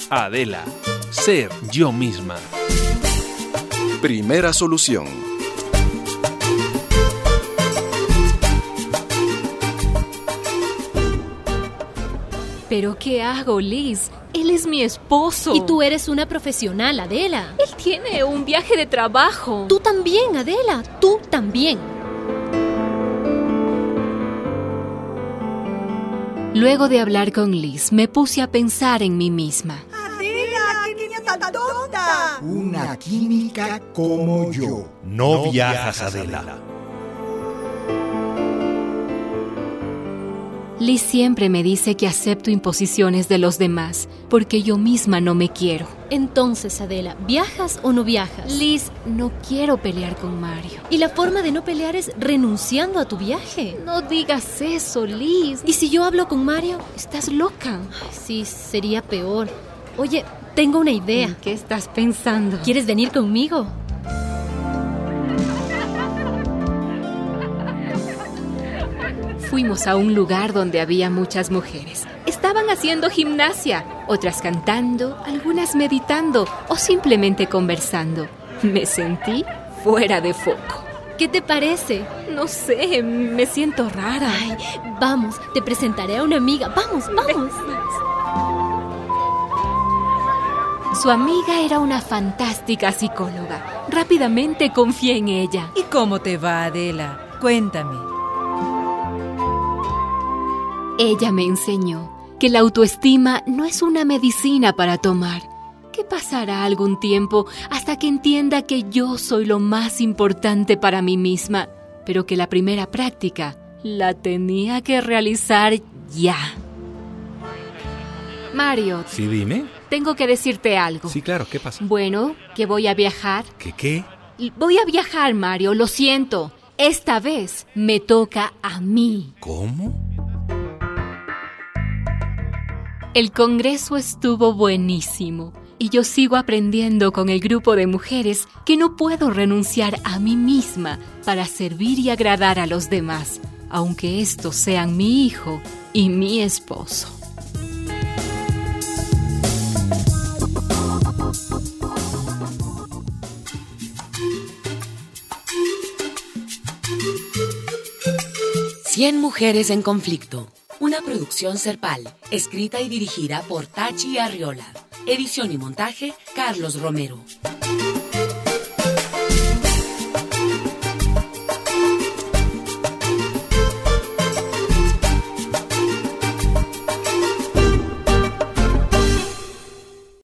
Adela, ser yo misma. Primera solución. ¿Pero qué hago, Liz? Él es mi esposo. Y tú eres una profesional, Adela. Él tiene un viaje de trabajo. Tú también, Adela. Tú también. Luego de hablar con Liz, me puse a pensar en mí misma. ¡Adela, qué niña tan tonta! Una química como yo. No viajas, Adela. Liz siempre me dice que acepto imposiciones de los demás, porque yo misma no me quiero. Entonces, Adela, ¿viajas o no viajas? Liz, no quiero pelear con Mario. Y la forma de no pelear es renunciando a tu viaje. No digas eso, Liz. ¿Y si yo hablo con Mario? ¿Estás loca? Ay, sí, sería peor. Oye, tengo una idea. ¿En qué estás pensando? ¿Quieres venir conmigo? Fuimos a un lugar donde había muchas mujeres. Estaban haciendo gimnasia, otras cantando, algunas meditando o simplemente conversando. Me sentí fuera de foco. ¿Qué te parece? No sé, me siento rara. Ay, vamos, te presentaré a una amiga. Vamos, vamos. Su amiga era una fantástica psicóloga. Rápidamente confié en ella. ¿Y cómo te va, Adela? Cuéntame. Ella me enseñó que la autoestima no es una medicina para tomar, que pasará algún tiempo hasta que entienda que yo soy lo más importante para mí misma, pero que la primera práctica la tenía que realizar ya. Mario. Sí, dime. Tengo que decirte algo. Sí, claro, ¿qué pasa? Bueno, que voy a viajar. ¿Qué? Voy a viajar, Mario, lo siento. Esta vez me toca a mí. ¿Cómo? El congreso estuvo buenísimo y yo sigo aprendiendo con el grupo de mujeres que no puedo renunciar a mí misma para servir y agradar a los demás, aunque estos sean mi hijo y mi esposo. Cien mujeres en conflicto. Una producción Serpal, escrita y dirigida por Tachi Arriola. Edición y montaje, Carlos Romero.